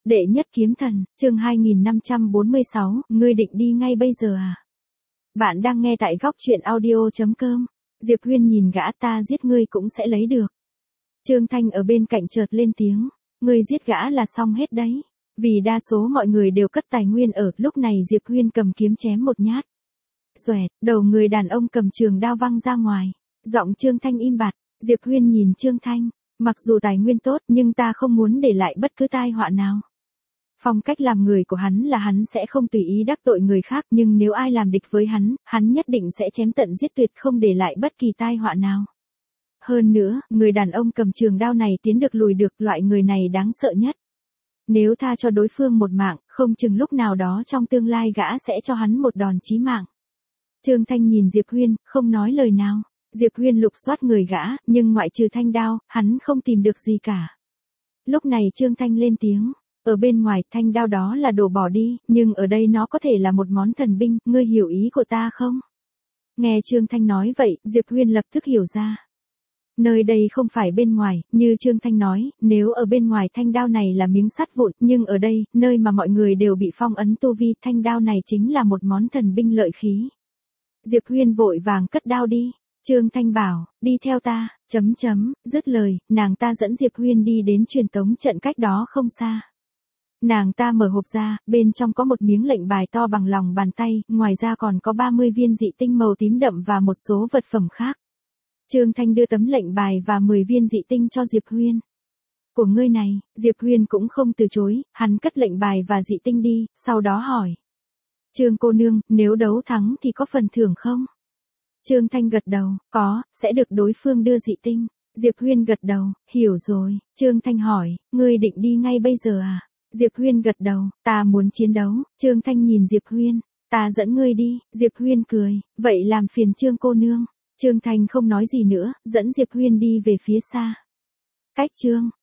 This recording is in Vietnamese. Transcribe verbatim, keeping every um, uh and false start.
Đệ nhất kiếm thần, chương hai nghìn năm trăm bốn mươi sáu, ngươi định đi ngay bây giờ à? Bạn đang nghe tại góc truyện audio chấm com. Diệp Huyên nhìn gã, ta giết ngươi cũng sẽ lấy được. Trương Thanh ở bên cạnh chợt lên tiếng, ngươi giết gã là xong hết đấy. Vì đa số mọi người đều cất tài nguyên ở, lúc này Diệp Huyên cầm kiếm chém một nhát. Xoẹt, đầu người đàn ông cầm trường đao văng ra ngoài. Giọng Trương Thanh im bặt, Diệp Huyên nhìn Trương Thanh, mặc dù tài nguyên tốt nhưng ta không muốn để lại bất cứ tai họa nào. Phong cách làm người của hắn là hắn sẽ không tùy ý đắc tội người khác, nhưng nếu ai làm địch với hắn, hắn nhất định sẽ chém tận giết tuyệt, không để lại bất kỳ tai họa nào. Hơn nữa, người đàn ông cầm trường đao này tiến được lùi được, loại người này đáng sợ nhất. Nếu tha cho đối phương một mạng, không chừng lúc nào đó trong tương lai gã sẽ cho hắn một đòn chí mạng. Trương Thanh nhìn Diệp Huyên, không nói lời nào. Diệp Huyên lục soát người gã, nhưng ngoại trừ thanh đao, hắn không tìm được gì cả. Lúc này Trương Thanh lên tiếng, ở bên ngoài thanh đao đó là đồ bỏ đi, nhưng ở đây nó có thể là một món thần binh, ngươi hiểu ý của ta không? Nghe Trương Thanh nói vậy, Diệp Huyên lập tức hiểu ra. Nơi đây không phải bên ngoài, như Trương Thanh nói, nếu ở bên ngoài thanh đao này là miếng sắt vụn, nhưng ở đây, nơi mà mọi người đều bị phong ấn tu vi, thanh đao này chính là một món thần binh lợi khí. Diệp Huyên vội vàng cất đao đi. Trương Thanh bảo, đi theo ta, chấm chấm, dứt lời, nàng ta dẫn Diệp Huyên đi đến truyền tống trận cách đó không xa. Nàng ta mở hộp ra, bên trong có một miếng lệnh bài to bằng lòng bàn tay, ngoài ra còn có ba mươi viên dị tinh màu tím đậm và một số vật phẩm khác. Trương Thanh đưa tấm lệnh bài và mười viên dị tinh cho Diệp Huyên. Của ngươi này, Diệp Huyên cũng không từ chối, hắn cất lệnh bài và dị tinh đi, sau đó hỏi. Trương cô nương, nếu đấu thắng thì có phần thưởng không? Trương Thanh gật đầu, có, sẽ được đối phương đưa dị tinh. Diệp Huyên gật đầu, hiểu rồi. Trương Thanh hỏi, ngươi định đi ngay bây giờ à? Diệp Huyên gật đầu, ta muốn chiến đấu. Trương Thanh nhìn Diệp Huyên, ta dẫn ngươi đi. Diệp Huyên cười, vậy làm phiền Trương cô nương. Trương Thanh không nói gì nữa, dẫn Diệp Huyên đi về phía xa. Cách Trương